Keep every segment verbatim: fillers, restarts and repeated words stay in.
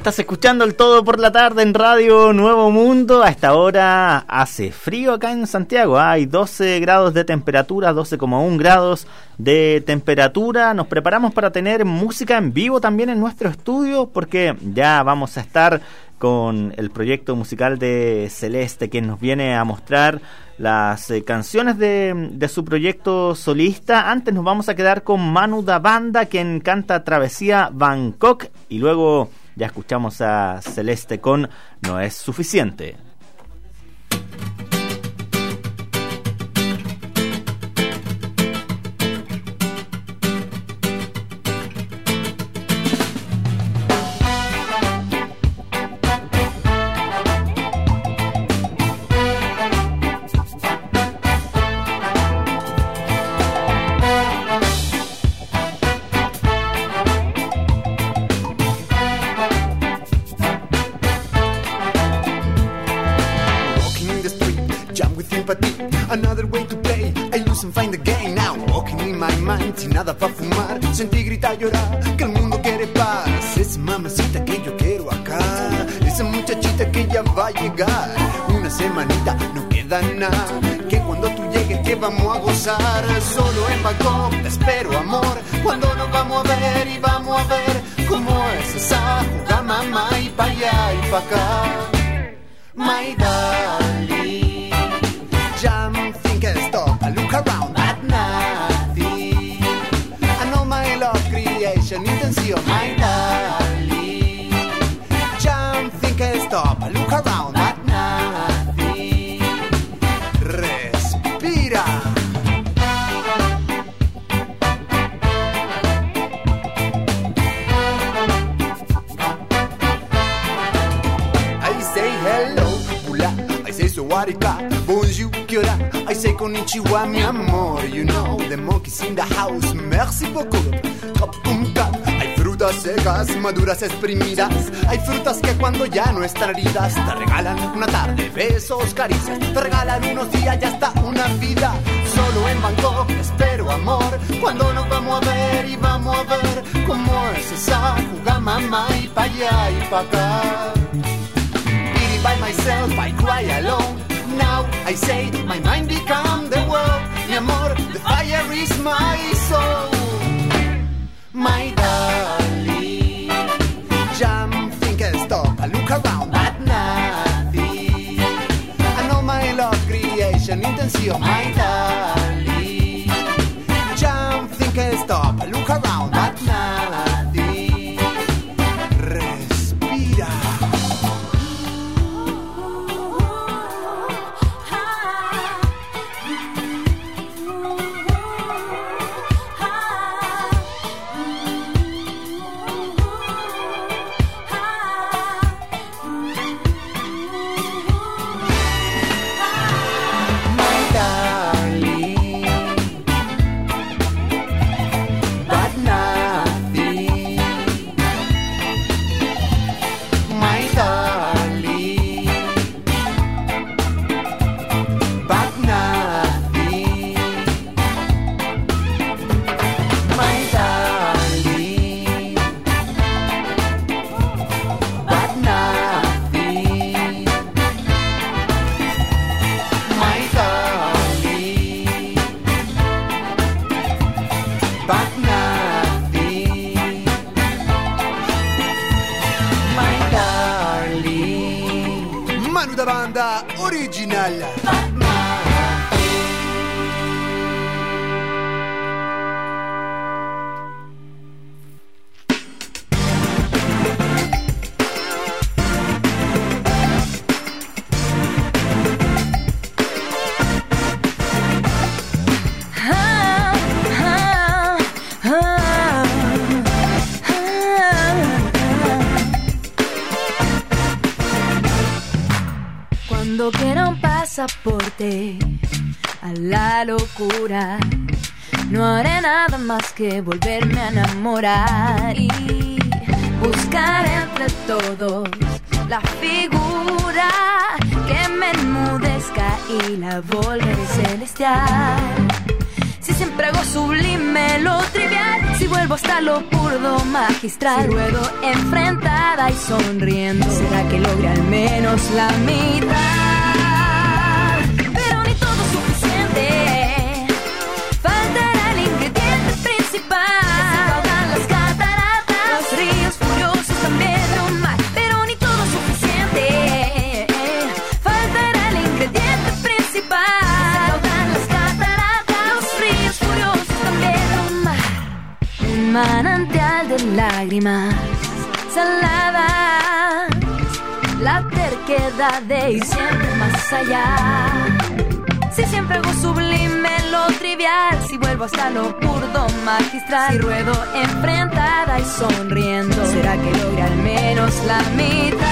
Estás escuchando El Todo por la Tarde en Radio Nuevo Mundo. A esta hora hace frío acá en Santiago. Hay doce grados de temperatura, doce coma uno grados de temperatura. Nos preparamos para tener música en vivo también en nuestro estudio, porque ya vamos a estar con el proyecto musical de Celeste, quien nos viene a mostrar las eh, canciones de, de su proyecto solista. Antes nos vamos a quedar con Manu da Banda, quien canta Travesía Bangkok, y luego ya escuchamos a Celeste con No es suficiente. Sin nada para fumar, sentí gritar, llorar, que el mundo quiere paz. Esa mamacita que yo quiero acá, esa muchachita que ya va a llegar. Una semanita, no queda nada, que cuando tú llegues que vamos a gozar. Solo en Bangkok te espero, amor, cuando nos vamos a ver y vamos a ver cómo es esa jugada, mamá, y pa' allá y pa' acá. My darling, jump, think and stop, I look around at night. Intención, my darling, jump, think and stop, look around at nothing. Respira. I say hello, hola, I say sawadika, bonjour, kia ora, I say konnichiwa, mi amor. You know the monkeys in the house, merci beaucoup. Hay frutas secas, maduras, exprimidas. Hay frutas que cuando ya no están heridas te regalan una tarde, besos, caricias. Te regalan unos días y hasta una vida. Solo en Bangkok espero, amor, cuando nos vamos a ver y vamos a ver cómo es esa jugada, mamá, y pa' allá y pa' acá. Eating by myself, I cry alone. Now I say my mind become the world. Mi amor, the fire is my soul. My darling, jump, think and stop, I look around at nothing. I know my love creation, intención, my darling, jump, think and stop, I look around at nothing. Respira. Banda original. Cuando quiera un pasaporte a la locura, no haré nada más que volverme a enamorar y buscar entre todos la figura que me enmudezca y la volveré celestial. Si siempre hago sublime lo trivial, si vuelvo hasta lo burdo magistral, si ruedo enfrentada y sonriendo, será que logre al menos la mitad. Pero ni todo es suficiente, faltará el ingrediente principal. Se ahogan las cataratas, los ríos furiosos también un mar. Pero ni todo es suficiente, faltará el ingrediente principal. Se ahogan las cataratas, los ríos furiosos también un mar. Un manantial de lágrimas saladas, la terquedad de ir siempre más allá. Si siempre hago sublime lo trivial, si vuelvo hasta lo burdo magistral, si ruedo enfrentada y sonriendo, será que logre al menos la mitad.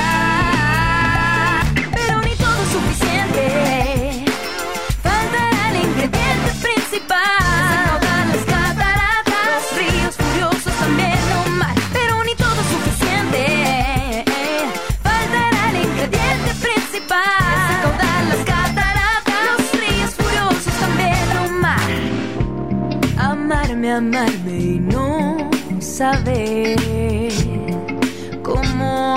Pero ni todo es suficiente, faltará el ingrediente principal. Se ahogan las cataratas, los ríos furiosos también un mar. Pero ni todo es suficiente, faltará el ingrediente principal. Se ahogan las cataratas, los ríos furiosos también un mar. Amarme, amarme y no saber cómo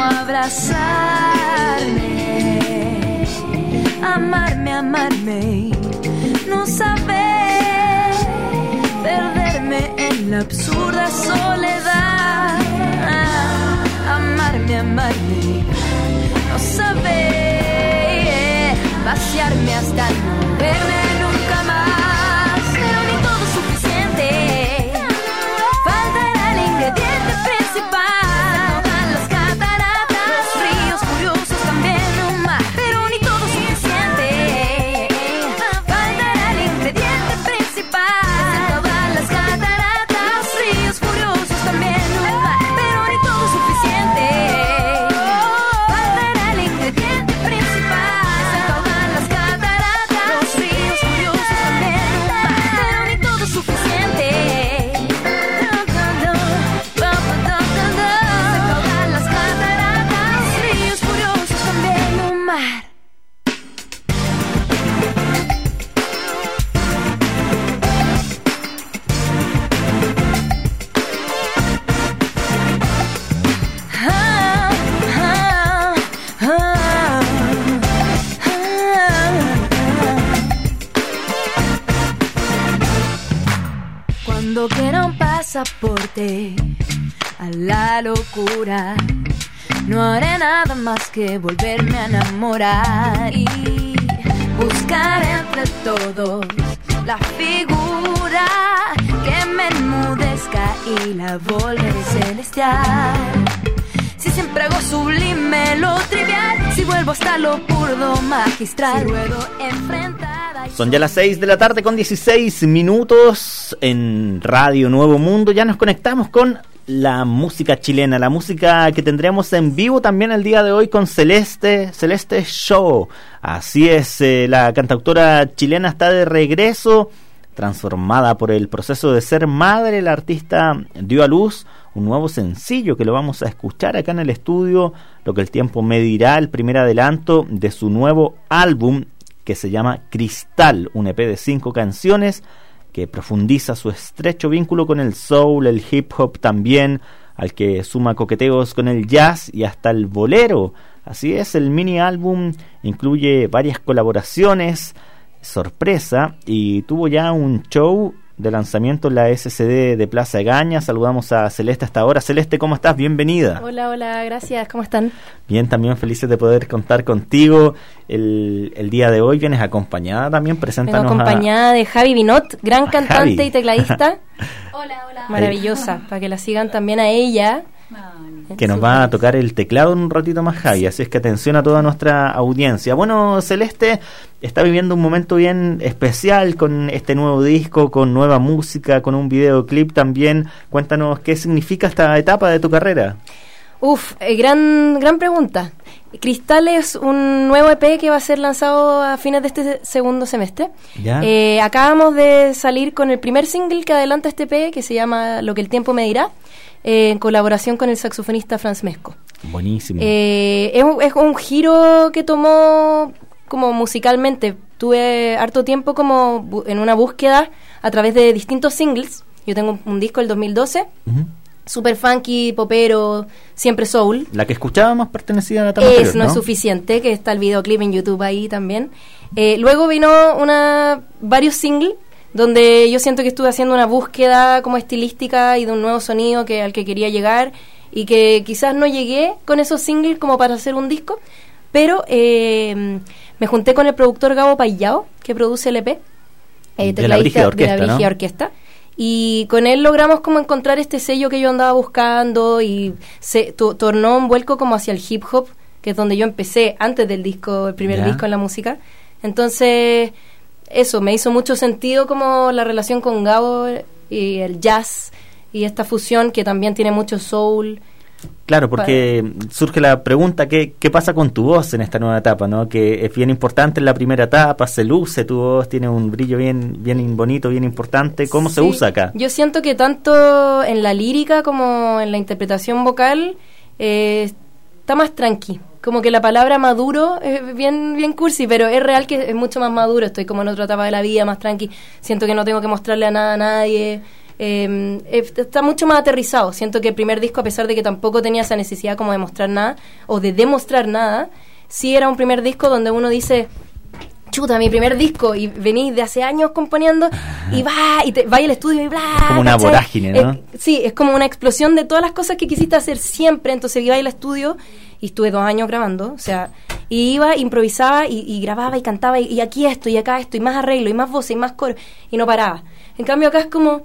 abrazarme. Amarme, amarme y no saber perderme en la absurda soledad. Amarme, amarme y no saber vaciarme hasta no verme nunca más. Pero ni todo es suficiente, faltará el ingrediente principal. Se ahogan las cataratas, los ríos furiosos también un mar. Pero ni todo es suficiente, faltará el ingrediente principal. Se ahogan las cataratas, los ríos furiosos también un mar. Pero ni todo es suficiente, faltará el ingrediente principal. Se ahogan las cataratas, los ríos furiosos también un mar. Pero ni todo es suficiente, se ahogan las cataratas, los ríos furiosos también un mar. Ah, ah, ah, ah. Cuando quiera un pasaporte a la locura, no haré nada más que volverme a enamorar y buscar entre todos la figura que me enmudezca y la volveré celestial. Si siempre hago sublime lo trivial, si vuelvo hasta lo burdo magistral, si ruedo enfrentada y... Son ya las seis de la tarde con dieciséis minutos en Radio Nuevo Mundo. Ya nos conectamos con la música chilena, la música que tendremos en vivo también el día de hoy con Celeste, Celeste Show. Así es, eh, la cantautora chilena está de regreso, transformada por el proceso de ser madre. La artista dio a luz un nuevo sencillo que lo vamos a escuchar acá en el estudio, Lo que el tiempo me dirá, el primer adelanto de su nuevo álbum que se llama Cristal, un E P de cinco canciones que profundiza su estrecho vínculo con el soul, el hip hop también, al que suma coqueteos con el jazz y hasta el bolero. Así es, el mini álbum incluye varias colaboraciones, sorpresa, y tuvo ya un show de lanzamiento en la S C D de Plaza Egaña. Saludamos a Celeste hasta ahora. Celeste, ¿cómo estás? Bienvenida. Hola, hola, gracias. ¿Cómo están? Bien, también felices de poder contar contigo. El, el día de hoy vienes acompañada también. Preséntanos. Vengo acompañada a... de Javi Binot, gran cantante Javi. y tecladista. Hola, hola. Maravillosa, para que la sigan también a ella. Que nos va a tocar el teclado en un ratito más, Javi, así es que atención a toda nuestra audiencia. Bueno, Celeste está viviendo un momento bien especial con este nuevo disco, con nueva música, con un videoclip también. Cuéntanos qué significa esta etapa de tu carrera. Uf, eh, gran, gran pregunta. Cristal es un nuevo E P que va a ser lanzado a fines de este segundo semestre. ¿Ya? Eh, acabamos de salir con el primer single que adelanta este E P, que se llama Lo que el tiempo me dirá, eh, en colaboración con el saxofonista Franz Mesco. Buenísimo. Eh, es, un, es un giro que tomó como musicalmente. Tuve harto tiempo como bu- en una búsqueda a través de distintos singles Yo tengo un, un disco del dos mil doce, Uh-huh. super funky, popero, siempre soul. La que escuchábamos pertenecía a la etapa Es, anterior, no ¿no? es suficiente, que está el videoclip en YouTube ahí también. Eh, luego vino una varios singles, donde yo siento que estuve haciendo una búsqueda como estilística y de un nuevo sonido que al que quería llegar, y que quizás no llegué con esos singles como para hacer un disco, pero eh, me junté con el productor Gabo Payao, que produce el E P, eh, De la Brígida Orquesta, de la Brígida ¿no? Orquesta. Y con él logramos como encontrar este sello que yo andaba buscando, y se to- tornó un vuelco como hacia el hip hop, que es donde yo empecé antes del disco, el primer Ya. disco en la música. Entonces, eso, me hizo mucho sentido como la relación con Gabo y el jazz y esta fusión que también tiene mucho soul. Claro, porque surge la pregunta, ¿qué, ¿qué pasa con tu voz en esta nueva etapa? ¿No? Que es bien importante en la primera etapa, se luce tu voz, tiene un brillo bien bien bonito, bien importante. ¿Cómo se Sí, usa acá? Yo siento que tanto en la lírica como en la interpretación vocal eh, está más tranqui. Como que la palabra maduro es bien, bien cursi, pero es real que es mucho más maduro. Estoy como en otra etapa de la vida, más tranqui. Siento que no tengo que mostrarle a nada a nadie. Eh, está mucho más aterrizado. Siento que el primer disco, a pesar de que tampoco tenía esa necesidad como de mostrar nada o de demostrar nada, sí era un primer disco donde uno dice, chuta, mi primer disco, y venís de hace años componiendo, y va, y te, va al estudio y bla. Es como una ¿cachai? vorágine, ¿no? Es- sí, es como una explosión de todas las cosas que quisiste hacer siempre. Entonces iba al estudio y estuve dos años grabando, o sea, y iba, improvisaba y, y grababa y cantaba, y, y aquí esto, y acá esto, y más arreglo, y más voces, y más coro, y no paraba. En cambio acá es como,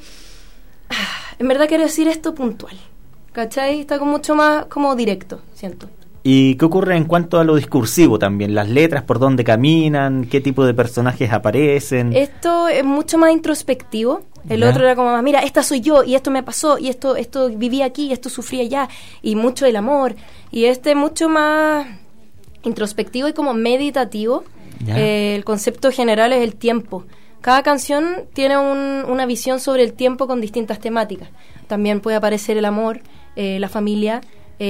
ah, en verdad quiero decir esto puntual, ¿cachai? Está como mucho más como directo, siento. ¿Y qué ocurre en cuanto a lo discursivo también? Las letras, por dónde caminan, qué tipo de personajes aparecen. Esto es mucho más introspectivo. El Ya. otro era como más, mira, esta soy yo, y esto me pasó, y esto esto viví aquí, y esto sufrí allá, y mucho del amor. Y este es mucho más introspectivo y como meditativo. Ya. Eh, el concepto general es el tiempo. Cada canción tiene un- una visión sobre el tiempo con distintas temáticas. También puede aparecer el amor, eh, la familia,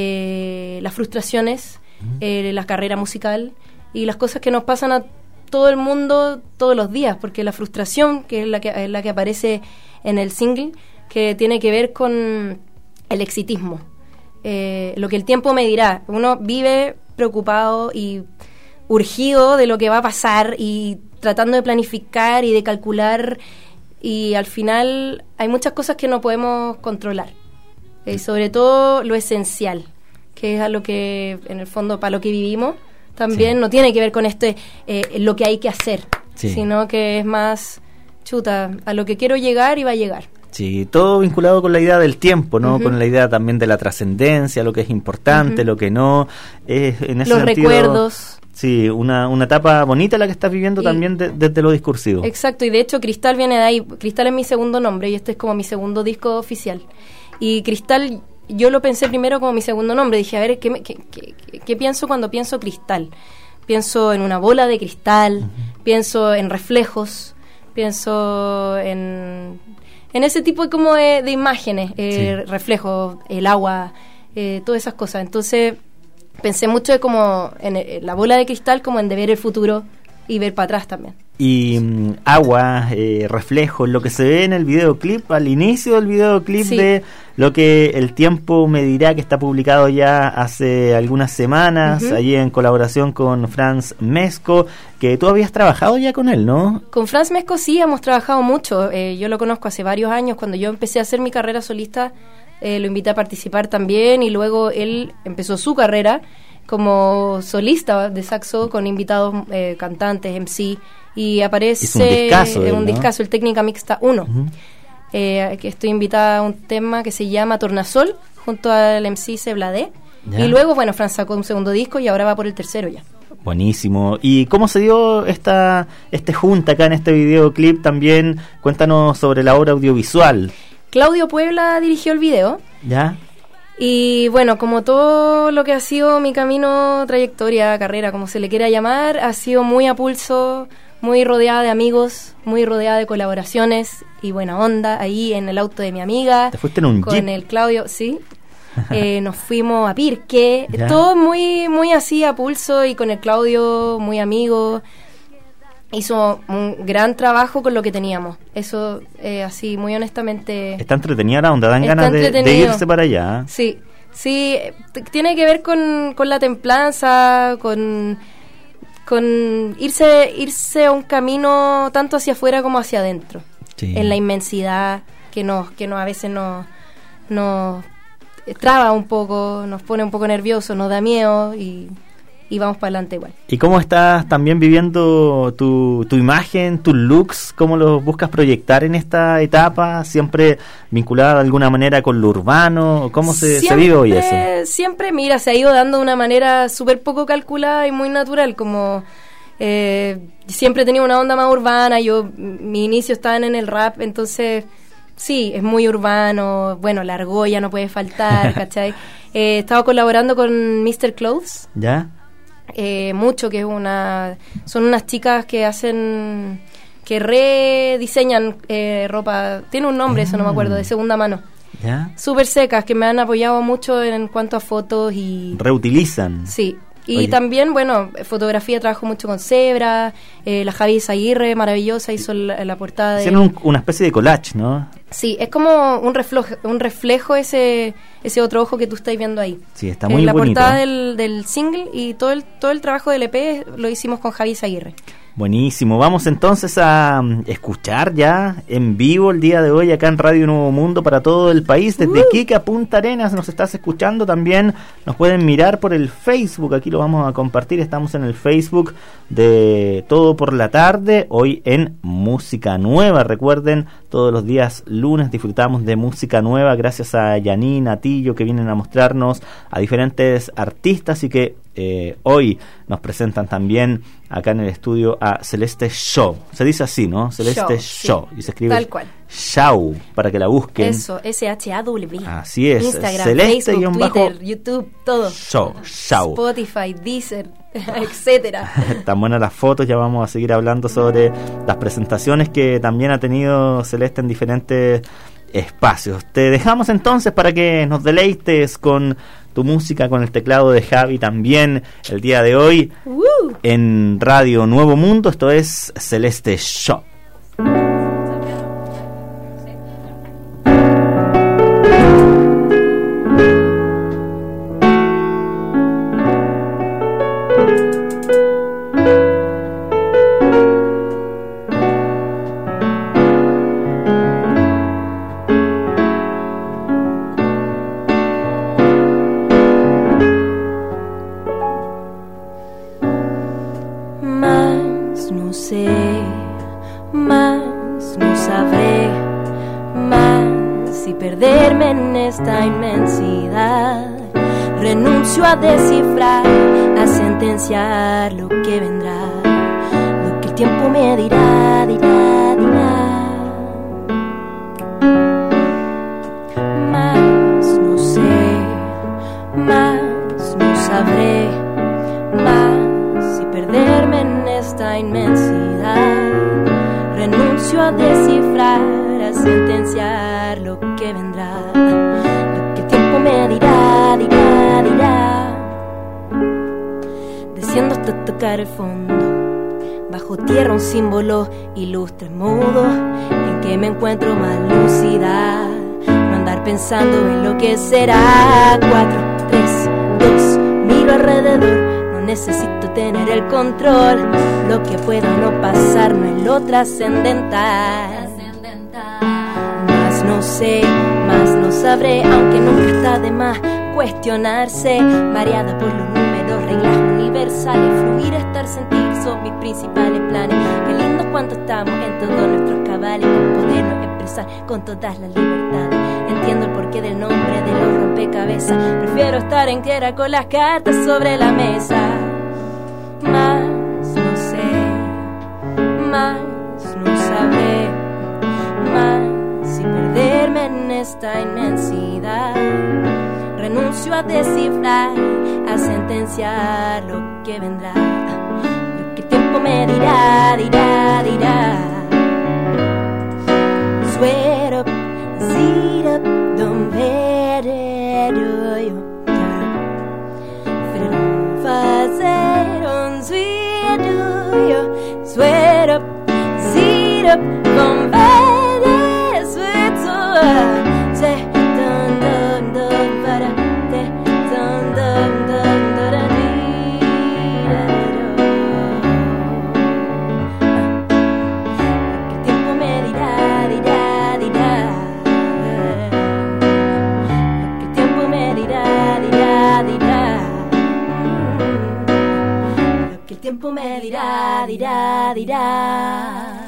eh, las frustraciones, eh, la carrera musical y las cosas que nos pasan a todo el mundo todos los días, porque la frustración, que es la que, es la que aparece en el single, que tiene que ver con el exitismo. Eh, lo que el tiempo me dirá. Uno vive preocupado y urgido de lo que va a pasar y tratando de planificar y de calcular, y al final hay muchas cosas que no podemos controlar. Eh, sobre todo lo esencial, que es a lo que, en el fondo, para lo que vivimos, también Sí. no tiene que ver con esto, eh, lo que hay que hacer, Sí. sino que es más, chuta, a lo que quiero llegar y va a llegar. Sí, todo vinculado con la idea del tiempo, ¿no? Ujú. Con la idea también de la trascendencia, lo que es importante, Ujú. lo que no. Es, en ese Los sentido, recuerdos. Sí, una, una etapa bonita la que estás viviendo Y- también de- desde lo discursivo. Exacto, y de hecho Cristal viene de ahí. Cristal es mi segundo nombre y este es como mi segundo disco oficial. Y Cristal, yo lo pensé primero como mi segundo nombre. Dije, a ver, ¿qué, me- qué, qué- qué- qué pienso cuando pienso Cristal? Pienso en una bola de cristal, pienso en reflejos, pienso en, en ese tipo de, como de, de imágenes, eh, Sí. reflejos, el agua, eh, todas esas cosas. Entonces pensé mucho de como en, en la bola de cristal, como en de ver el futuro y ver para atrás también. Y mm, agua, eh, reflejos, lo que se ve en el videoclip, al inicio del videoclip Sí. de Lo que el tiempo me dirá, que está publicado ya hace algunas semanas, Ujú. allí en colaboración con Franz Mesco, que tú habías trabajado ya con él, ¿no? Con Franz Mesco sí hemos trabajado mucho. Eh, yo lo conozco hace varios años. Cuando yo empecé a hacer mi carrera solista, eh, lo invité a participar también, y luego él empezó su carrera como solista de saxo con invitados eh, cantantes, M C, y aparece Hizo un discazo de en él, un ¿no? discazo, el Técnica Mixta uno. Ujú. Eh, que estoy invitada a un tema que se llama Tornasol, junto al M C Sebladé. Ya. Y luego, bueno, Franz sacó un segundo disco y ahora va por el tercero ya. Buenísimo. ¿Y cómo se dio esta este junta acá en este videoclip también? Cuéntanos sobre la obra audiovisual. Claudio Puebla dirigió el video. ¿Ya? Y bueno, como todo lo que ha sido mi camino, trayectoria, carrera, como se le quiera llamar, ha sido muy a pulso, muy rodeada de amigos, muy rodeada de colaboraciones y buena onda ahí en el auto de mi amiga. ¿Te fuiste en un con jeep? el Claudio, sí. Eh, nos fuimos a Pirque, Ya. todo muy muy así a pulso, y con el Claudio muy amigo. hizo un gran trabajo con lo que teníamos. Eso, eh, así, muy honestamente... Está entretenida la onda, dan ganas de, de irse para allá. Sí, sí, t- tiene que ver con, con la templanza, con, con irse, irse a un camino tanto hacia afuera como hacia adentro. Sí. En la inmensidad que nos, que nos a veces nos, nos traba un poco, nos pone un poco nerviosos, nos da miedo y... y vamos para adelante igual. ¿Y cómo estás también viviendo tu, tu imagen, tus looks? ¿Cómo los buscas proyectar en esta etapa? ¿Siempre vinculada de alguna manera con lo urbano? ¿Cómo se, siempre, se vive hoy eso? Siempre, mira, se ha ido dando de una manera súper poco calculada y muy natural, como... Eh, siempre he tenido una onda más urbana, yo, mi inicio estaban en el rap, entonces... Sí, es muy urbano, bueno, la argolla no puede faltar, ¿cachai? Eh, he estado colaborando con mister Clothes. ¿Ya? Eh, mucho, que es una... Son unas chicas que hacen... que rediseñan eh, ropa... Tiene un nombre, mm. eso no me acuerdo, de segunda mano. ¿Ya? Súper secas, que me han apoyado mucho en cuanto a fotos y... Reutilizan. Sí. Y Oye. También, bueno, fotografía, trabajo mucho con Zebra, eh, la Javi Aguirre, maravillosa, hizo la, la portada de... Hicieron un, una especie de collage, ¿no? Sí, es como un reflejo, un reflejo ese ese otro ojo que tú estás viendo ahí. Sí, está muy la bonito. La portada del, del single y todo el todo el trabajo del E P lo hicimos con Javi Aguirre. Buenísimo, vamos entonces a um, escuchar ya en vivo el día de hoy acá en Radio Nuevo Mundo para todo el país, desde uh. Iquique a Punta Arenas nos estás escuchando también, nos pueden mirar por el Facebook, aquí lo vamos a compartir, estamos en el Facebook de Todo por la Tarde, hoy en Música Nueva, recuerden, todos los días lunes disfrutamos de música nueva gracias a Yanin, a Tillo que vienen a mostrarnos a diferentes artistas y que Eh, hoy nos presentan también acá en el estudio a Celeste Show. Se dice así, ¿no? Celeste Show. Sí. Y se escribe tal cual. Show, para que la busquen. Eso, S H A W. Así es. Instagram, Celeste Facebook, Twitter, bajo YouTube, todo. Show, Show. Spotify, Deezer, etcétera. Tan buenas las fotos, ya vamos a seguir hablando sobre las presentaciones que también ha tenido Celeste en diferentes espacios. Te dejamos entonces para que nos deleites con tu música, con el teclado de Javi también el día de hoy uh. en Radio Nuevo Mundo. Esto es Celeste Show. Esta inmensidad renuncio a descifrar, a sentenciar lo que vendrá, lo que el tiempo me dirá, dirá, dirá. Más no sé, más no sabré, más y perderme en esta inmensidad. Renuncio a descifrar, a sentenciar lo que vendrá, lo que el tiempo me dirá, dirá, dirá. Desciendo hasta tocar el fondo, bajo tierra un símbolo ilustre mudo, en que me encuentro más lúcida, no andar pensando en lo que será. Cuatro, tres, dos, miro alrededor. Necesito tener el control, lo que pueda no pasar no es lo trascendental. Más no sé, más no sabré, aunque nunca está de más cuestionarse. Variada por los números, reglas universales, fluir, estar, sentir son mis principales planes. Qué lindos cuando estamos en todos nuestros cabales, con podernos expresar con todas las libertades. Entiendo el porqué del nombre de los rompecabezas. Prefiero estar en tierra con las cartas sobre la mesa. Más no sé, más no sabré, más y perderme en esta inmensidad. Renuncio a descifrar, a sentenciar lo que vendrá, lo que el tiempo me dirá, dirá, dirá. Sweat up, zit up, don't bet it, yo. Fazer um sweet do you, sweat up from Venezuela. Say dun dun dun para de dun dun dun dun dee da da. El tiempo me dirá dirá dirá. El tiempo me dirá dirá dirá. Lo que el tiempo me dirá dirá dirá.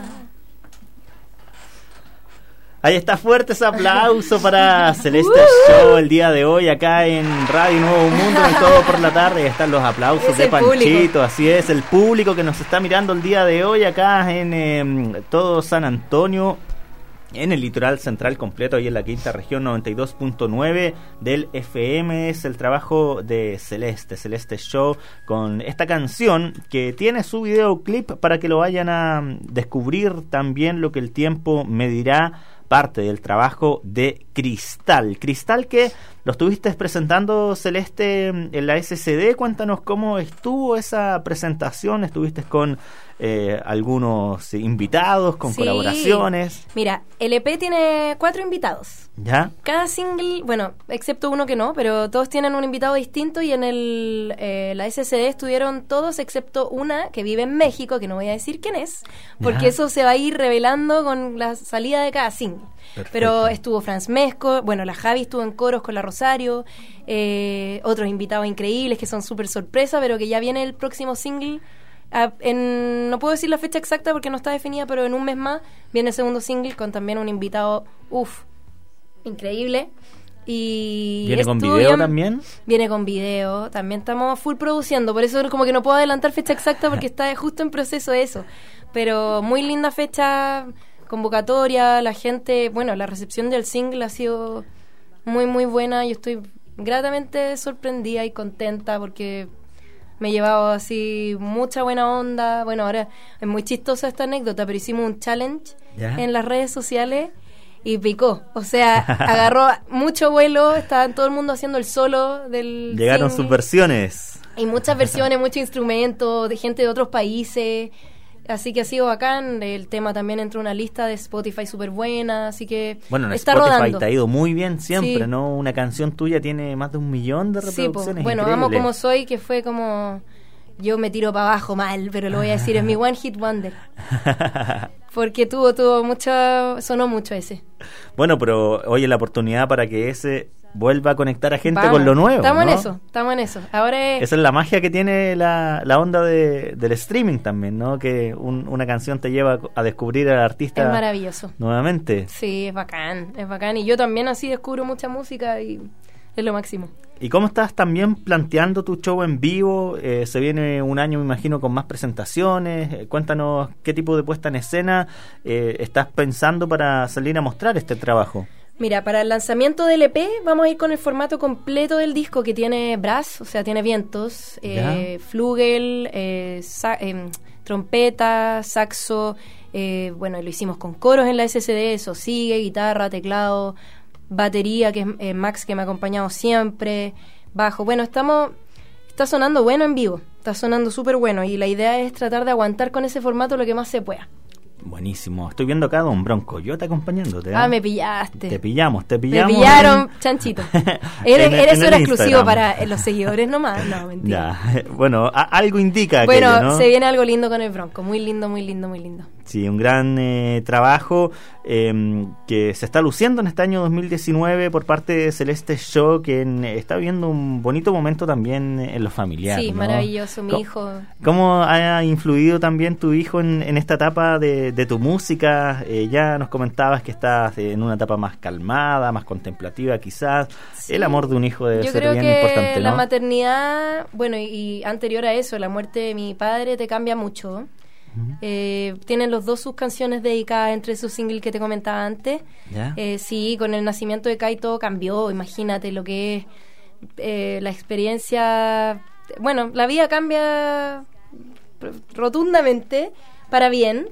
Ahí está, fuerte ese aplauso para Celeste Show el día de hoy acá en Radio Nuevo Mundo, en Todo por la Tarde. Ahí están los aplausos Es de el Panchito, público. así es, el público que nos está mirando el día de hoy acá en eh, todo San Antonio, en el litoral central completo, ahí en la quinta región, noventa y dos punto nueve del F M. Es el trabajo de Celeste, Celeste Show, con esta canción que tiene su videoclip para que lo vayan a descubrir. También Lo que el tiempo me dirá, parte del trabajo de Cristal. Cristal, que lo estuviste presentando, Celeste, en la S C D. Cuéntanos cómo estuvo esa presentación. Estuviste con eh, algunos invitados, con Sí. colaboraciones. Mira, el E P tiene cuatro invitados. ¿Ya? Cada single, bueno, excepto uno que no, pero todos tienen un invitado distinto y en el eh, la S C D estuvieron todos excepto una que vive en México, que no voy a decir quién es, porque Ya. eso se va a ir revelando con la salida de cada single. Perfecto. Pero estuvo Franz Mesco, bueno, la Javi estuvo en coros con la Rosario, eh, otros invitados increíbles que son súper sorpresa, pero que ya viene el próximo single. Ah, en, no puedo decir la fecha exacta porque no está definida, pero en un mes más viene el segundo single con también un invitado, uff, increíble. Y ¿Viene con estuvo video bien- también? Viene con video, también estamos full produciendo, por eso como que no puedo adelantar fecha exacta porque está justo en proceso eso. Pero muy linda fecha, convocatoria, la gente, bueno, la recepción del single ha sido muy muy buena. Yo estoy gratamente sorprendida y contenta porque me he llevado así mucha buena onda. Bueno, ahora es muy chistosa esta anécdota, pero hicimos un challenge ¿Ya? en las redes sociales y picó. O sea, agarró mucho vuelo, estaba todo el mundo haciendo el solo del Llegaron single. sus versiones. Y muchas versiones, muchos instrumentos de gente de otros países. Así que ha sido bacán. El tema también entró en una lista de Spotify súper buena. Así que Bueno, en está Spotify rodando. te ha ido muy bien siempre, Sí. ¿no? Una canción tuya tiene más de un millón de Sí, po. reproducciones. Bueno, increíble. Amo Como Soy, que fue como... Yo me tiro para abajo mal, pero lo voy a decir, es mi One Hit Wonder. Porque tuvo, tuvo mucho... Sonó mucho ese. Bueno, pero hoy es la oportunidad para que ese vuelva a conectar a gente Vamos, con lo nuevo. Estamos ¿no? en eso, estamos en eso. Ahora es... Esa es la magia que tiene la, la onda de, del streaming también, ¿no? Que un- una canción te lleva a descubrir al artista Es maravilloso. nuevamente. Sí, es bacán, es bacán. Y yo también así descubro mucha música y es lo máximo. ¿Y cómo estás también planteando tu show en vivo? Eh, se viene un año, me imagino, con más presentaciones. Eh, cuéntanos qué tipo de puesta en escena eh, estás pensando para salir a mostrar este trabajo. Mira, para el lanzamiento del E P vamos a ir con el formato completo del disco que tiene brass, o sea, tiene vientos, eh, flugel, eh, sa- eh, trompeta, saxo, eh, bueno, lo hicimos con coros en la S C D, eso sigue, guitarra, teclado, batería, que es eh, Max, que me ha acompañado siempre, bajo. Bueno, estamos, está sonando bueno en vivo, está sonando súper bueno y la idea es tratar de aguantar con ese formato lo que más se pueda. Buenísimo. Estoy viendo acá a Don Bronco Coyote acompañándote. ¿eh? Ah, me pillaste. Te pillamos, te Me pillamos. pillaron, en- chanchito. en Era, el- era- en eso el era exclusivo Instagram. para eh, los seguidores nomás. No, mentira. Ya, bueno, a- algo indica Bueno, aquello, ¿no? se viene algo lindo con el Bronco. Muy lindo, muy lindo, muy lindo. Sí, un gran eh, trabajo eh, que se está luciendo en este año dos mil diecinueve por parte de Celeste Show, que en- está viviendo un bonito momento también en lo familiar. Sí, ¿no? maravilloso. Mi ¿Cómo- hijo. ¿Cómo ha influido también tu hijo en, en esta etapa de, de tu música? Eh, ya nos comentabas que estás en una etapa más calmada, más contemplativa quizás. Sí. El amor de un hijo debe Yo ser creo bien que importante, la ¿no? maternidad, bueno, y, y anterior a eso, la muerte de mi padre te cambia mucho. Eh, tienen los dos sus canciones dedicadas entre sus singles que te comentaba antes. ¿Ya? Eh, sí, con el nacimiento de Kai todo cambió. Imagínate lo que es eh, la experiencia. Bueno, la vida cambia rotundamente para bien.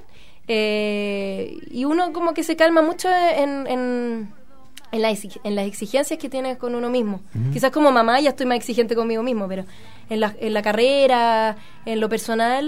Eh, y uno como que se calma mucho en, en, en, la exig- en las exigencias que tiene con uno mismo. Ujú. Quizás como mamá ya estoy más exigente conmigo mismo, pero en la, en la carrera, en lo personal,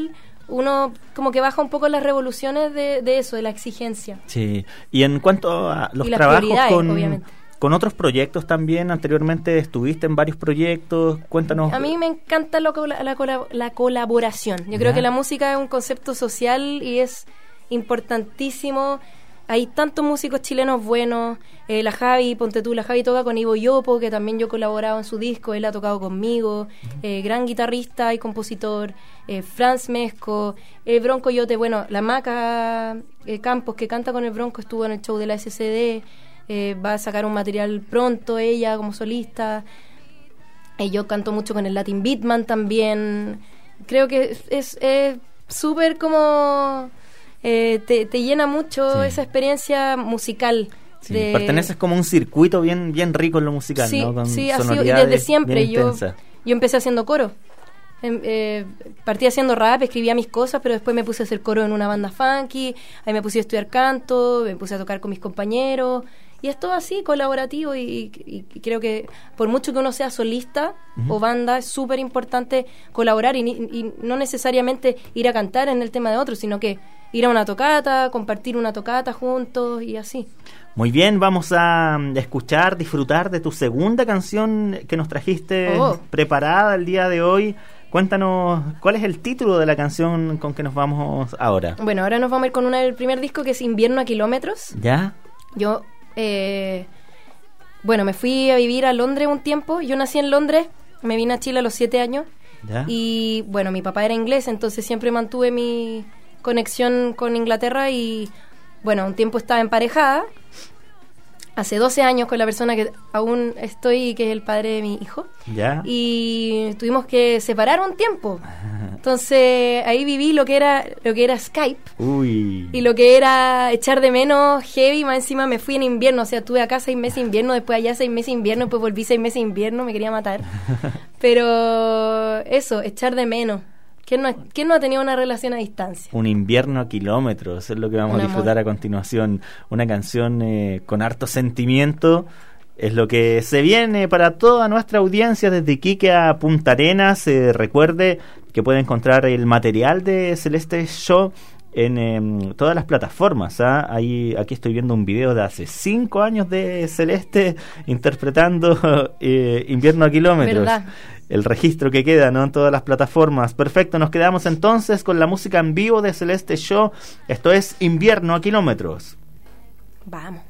uno como que baja un poco las revoluciones de, de eso, de la exigencia. Sí, y en cuanto a los y las trabajos prioridades, con, obviamente. con otros proyectos también, anteriormente estuviste en varios proyectos, cuéntanos. A mí me encanta lo, la, la, la colaboración. Yo ¿Ya? creo que la música es un concepto social y es importantísimo. Hay tantos músicos chilenos buenos, eh, la Javi, ponte tú, la Javi toca con Ivo Yopo, que también yo he colaborado en su disco, él ha tocado conmigo, eh, gran guitarrista y compositor, eh, Franz Mesco, el Bronco Yote, bueno, la Maca eh, Campos, que canta con el Bronco, estuvo en el show de la S C D, eh, va a sacar un material pronto ella como solista, eh, yo canto mucho con el Latin Beatman también, creo que es súper como... Eh, te, te llena mucho, sí, esa experiencia musical. Sí, de... perteneces como a un circuito bien bien rico en lo musical, sí, ¿no? Con sí, así, sonoridades desde siempre. bien Yo, intensas. yo empecé haciendo coro. Eh, eh, partí haciendo rap, escribía mis cosas, pero después me puse a hacer coro en una banda funky, ahí me puse a estudiar canto, me puse a tocar con mis compañeros. Y es todo así, colaborativo, y, y, y creo que por mucho que uno sea solista uh-huh. o banda, es súper importante colaborar y, y no necesariamente ir a cantar en el tema de otros, sino que ir a una tocata, compartir una tocata juntos y así. Muy bien, vamos a escuchar, disfrutar de tu segunda canción que nos trajiste oh. preparada el día de hoy. Cuéntanos, ¿cuál es el título de la canción con que nos vamos ahora? Bueno, ahora nos vamos a ir con una del primer disco, que es Invierno a Kilómetros. ¿Ya? Yo... Eh, bueno, me fui a vivir a Londres un tiempo. Yo nací en Londres, me vine a Chile a los siete años. ¿Ya? Y bueno, mi papá era inglés, entonces siempre mantuve mi conexión con Inglaterra. Y bueno, un tiempo estaba emparejada, hace doce años, con la persona que aún estoy, que es el padre de mi hijo. ¿Ya? Y tuvimos que separar un tiempo. Entonces ahí viví lo que era lo que era Skype. Uy. Y lo que era echar de menos heavy. Más encima me fui en invierno, o sea, estuve acá seis meses invierno, después allá seis meses invierno, después volví seis meses invierno, me quería matar. Pero eso, echar de menos. ¿Quién no, ¿Quién no ha tenido una relación a distancia? Un invierno a kilómetros, es lo que vamos Un a disfrutar amor. A continuación. Una canción eh, con harto sentimiento. Es lo que se viene para toda nuestra audiencia desde Iquique a Punta Arenas. Eh, recuerde que puede encontrar el material de Celeste Show en eh, todas las plataformas. ¿ah? Ahí, aquí estoy viendo un video de hace cinco años de Celeste interpretando eh, Invierno a Kilómetros. ¿Verdad? El registro que queda, ¿no? En todas las plataformas. Perfecto, nos quedamos entonces con la música en vivo de Celeste Show. Esto es Invierno a Kilómetros. Vamos.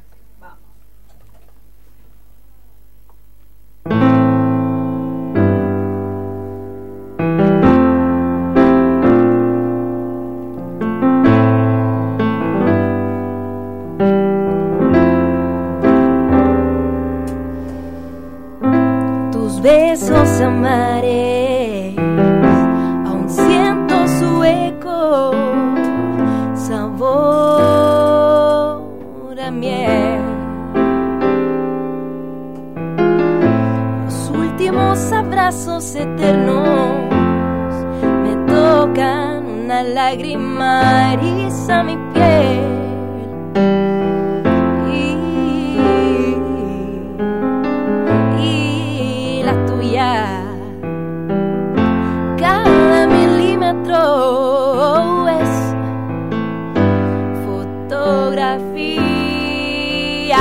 Besos amaré, aún siento su eco, sabor a miel. Los últimos abrazos eternos me tocan, una lágrima eriza mi piel. Cada milímetro es fotografía,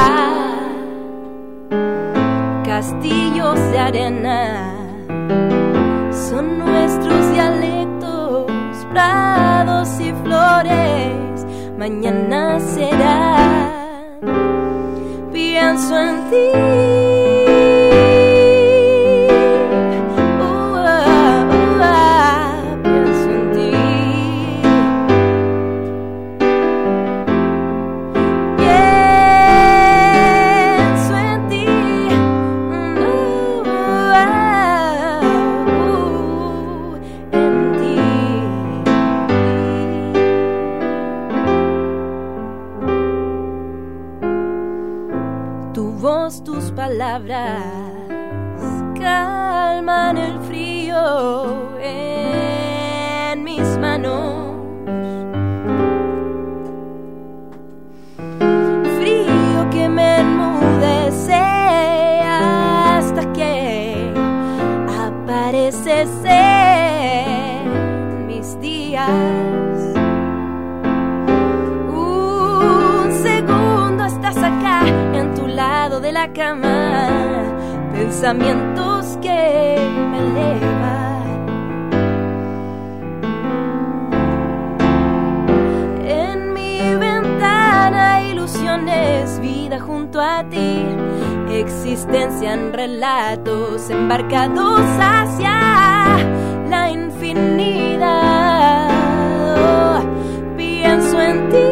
castillos de arena son nuestros dialectos, prados y flores, mañana será, pienso en ti. Tus palabras calman el frío en mis manos, frío que me enmudece hasta que apareces en mis días. de la cama, pensamientos que me elevan. En mi ventana ilusiones, vida junto a ti, existencia en relatos embarcados hacia la infinidad. Oh, pienso en ti.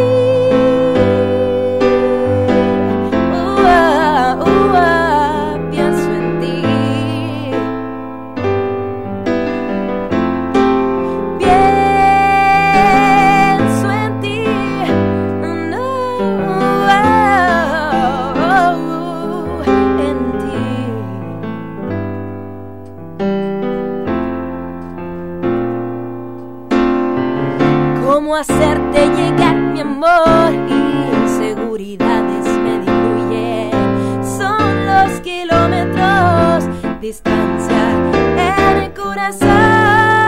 Hacerte llegar mi amor, inseguridades me diluyen, son los kilómetros, distancia en el corazón.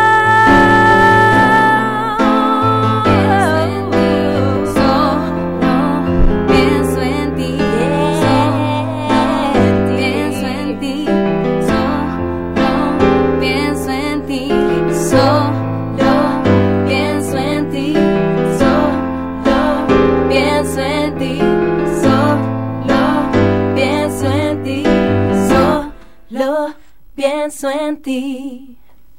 Pienso en ti, pienso en ti, solo pienso en ti, solo pienso en ti. Pienso en ti, solo pienso en ti, solo pienso en ti.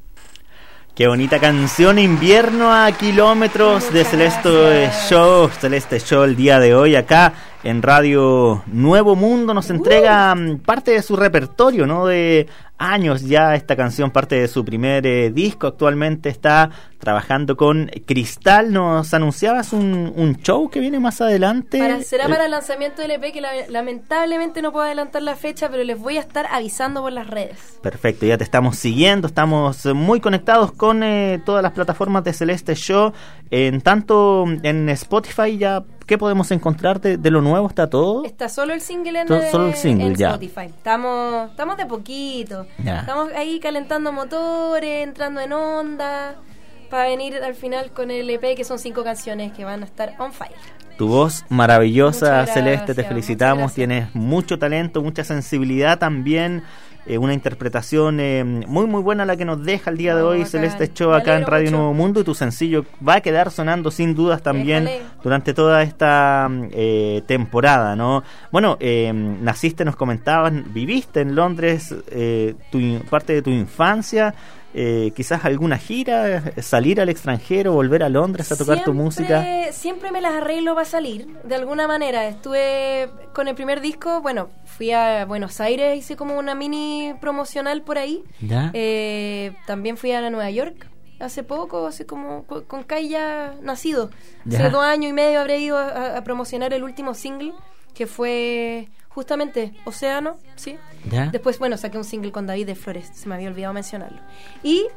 Qué bonita canción, Invierno a Kilómetros. Muchas de Celeste gracias. Show, Celeste Show el día de hoy acá en Radio Nuevo Mundo. Nos entrega uh. parte de su repertorio, ¿no? De años ya esta canción, parte de su primer eh, disco. Actualmente está trabajando con Cristal. Nos anunciabas un, un show que viene más adelante. Para, será para el lanzamiento del E P, que la, lamentablemente no puedo adelantar la fecha, pero les voy a estar avisando por las redes. Perfecto, ya te estamos siguiendo, estamos muy conectados con eh, todas las plataformas de Celeste Show. En tanto en Spotify ya, ¿qué podemos encontrar de, de lo nuevo? ¿Está todo? Está solo el single en, todo, el, solo el single, en ya. Spotify. Estamos, estamos de poquito. Ya. Estamos ahí calentando motores, entrando en onda, para venir al final con el E P, que son cinco canciones que van a estar on fire. Tu voz maravillosa, gracias, Celeste, te felicitamos. Tienes mucho talento, mucha sensibilidad también. Eh, una interpretación eh, muy muy buena la que nos deja el día de hoy, oh, Celeste Show acá en Radio mucho. Nuevo Mundo, y tu sencillo va a quedar sonando sin dudas también. Déjale. Durante toda esta eh, temporada, ¿no? Bueno, eh, naciste, nos comentabas, viviste en Londres eh, tu, parte de tu infancia. Eh, quizás alguna gira, salir al extranjero, volver a Londres a tocar siempre, tu música. Siempre me las arreglo para salir, de alguna manera. Estuve con el primer disco, bueno, fui a Buenos Aires, hice como una mini promocional por ahí. ¿Ya? Eh, también fui a Nueva York hace poco, hace como con Kai ya nacido. ¿Ya? Hace dos años y medio habré ido a, a promocionar el último single, que fue justamente Océano, ¿sí? ¿Ya? Después, bueno, saqué un single con David de Flores, se me había olvidado mencionarlo. Y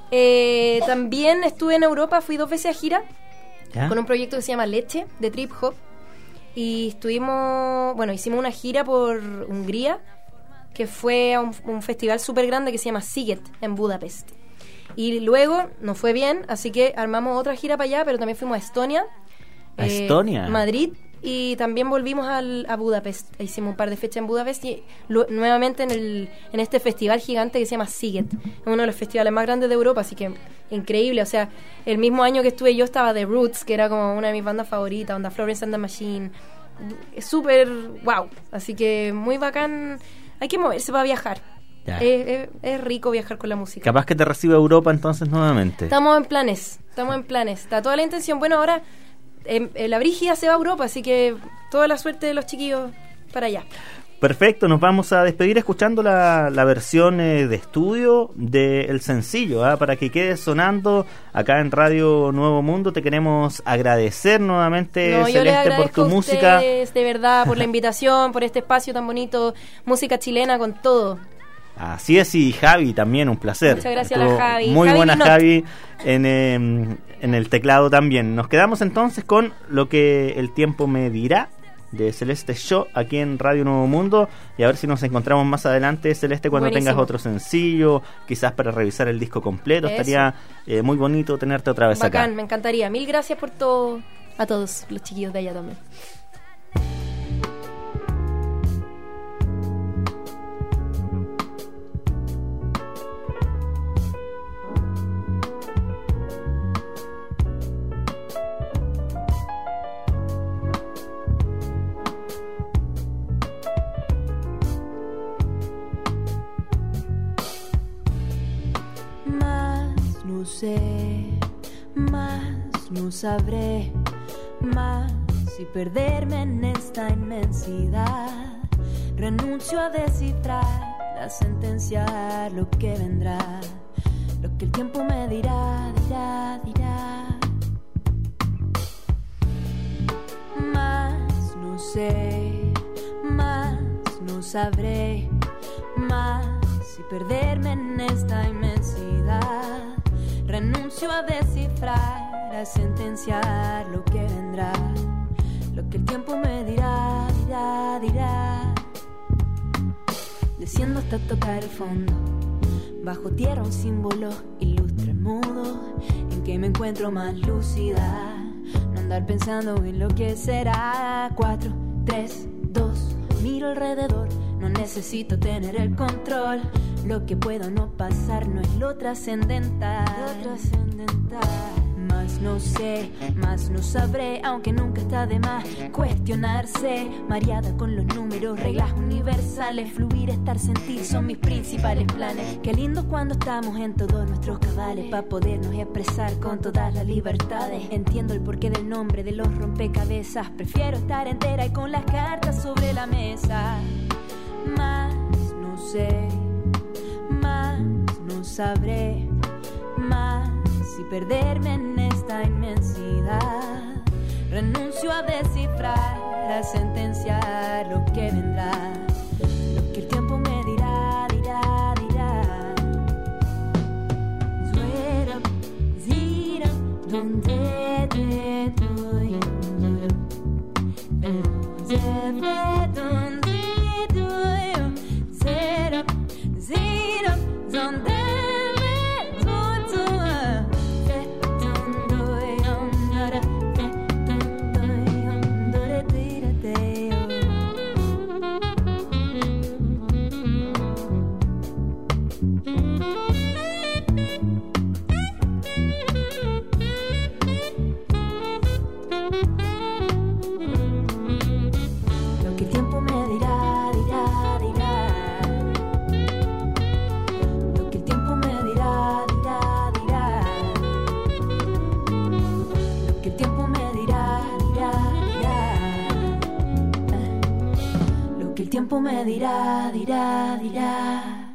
eh, también estuve en Europa, fui dos veces a gira, ¿ya? Con un proyecto que se llama Leche, de Trip Hop. Y estuvimos, bueno, hicimos una gira por Hungría, que fue a un, un festival súper grande que se llama Siget, en Budapest. Y luego nos fue bien, así que armamos otra gira para allá, pero también fuimos a Estonia. ¿A eh, Estonia? Madrid. Y también volvimos al, a Budapest. Hicimos un par de fechas en Budapest y lo, nuevamente en, el, en este festival gigante que se llama Siget. Es uno de los festivales más grandes de Europa, así que increíble. O sea, el mismo año que estuve yo estaba The Roots, que era como una de mis bandas favoritas, onda Florence and the Machine. Es súper wow. Así que muy bacán. Hay que moverse para viajar. Es, es, es rico viajar con la música. Capaz que te reciba Europa entonces nuevamente. Estamos en planes, estamos en planes. Está toda la intención. Bueno, ahora... Eh, eh, la Brígida se va a Europa, así que toda la suerte de los chiquillos para allá. Perfecto, nos vamos a despedir escuchando la, la versión eh, de estudio del sencillo, ¿eh? Para que quede sonando acá en Radio Nuevo Mundo. Te queremos agradecer nuevamente, no, Celeste, por tu música. Ustedes, de verdad, por la invitación, por este espacio tan bonito, música chilena con todo. Así es, y Javi también, un placer. Muchas gracias. Estuvo a la Javi. Muy Javi buena Minot. Javi en, eh, en el teclado también. Nos quedamos entonces con Lo que el tiempo me dirá, de Celeste Show, aquí en Radio Nuevo Mundo. Y a ver si nos encontramos más adelante, Celeste, cuando Buenísimo. Tengas otro sencillo, quizás para revisar el disco completo. Eso. Estaría eh, muy bonito tenerte otra vez Bacán, acá. Me encantaría. Mil gracias por todo, a todos los chiquillos de allá también. no sabré más y perderme en esta inmensidad. Renuncio a descifrar, a sentenciar lo que vendrá, lo que el tiempo me dirá, dirá, dirá. Más no sé, más no sabré, más y perderme en esta inmensidad. Renuncio a descifrar, a sentenciar lo que vendrá, lo que el tiempo me dirá, dirá, dirá. Desciendo hasta tocar el fondo, bajo tierra un símbolo ilustre el mudo en que me encuentro más lúcida. No andar pensando en lo que será. Cuatro, tres, dos, miro alrededor, no necesito tener el control. Lo que puedo no pasar no es lo trascendental. Lo trascendental. Más no sé, más no sabré, aunque nunca está de más cuestionarse. Mareada con los números, reglas universales. Fluir, estar, sentir son mis principales planes. Qué lindo cuando estamos en todos nuestros cabales, pa' podernos expresar con todas las libertades. Entiendo el porqué del nombre de los rompecabezas. Prefiero estar entera y con las cartas sobre la mesa. Más no sé, más no sabré, más y perderme en esta inmensidad. Renuncio a descifrar, a sentenciar lo que vendrá, lo que el tiempo me dirá, dirá, dirá. Suero, zira, donde te estoy, donde estoy, cero, zira, donde me dirá, dirá, dirá.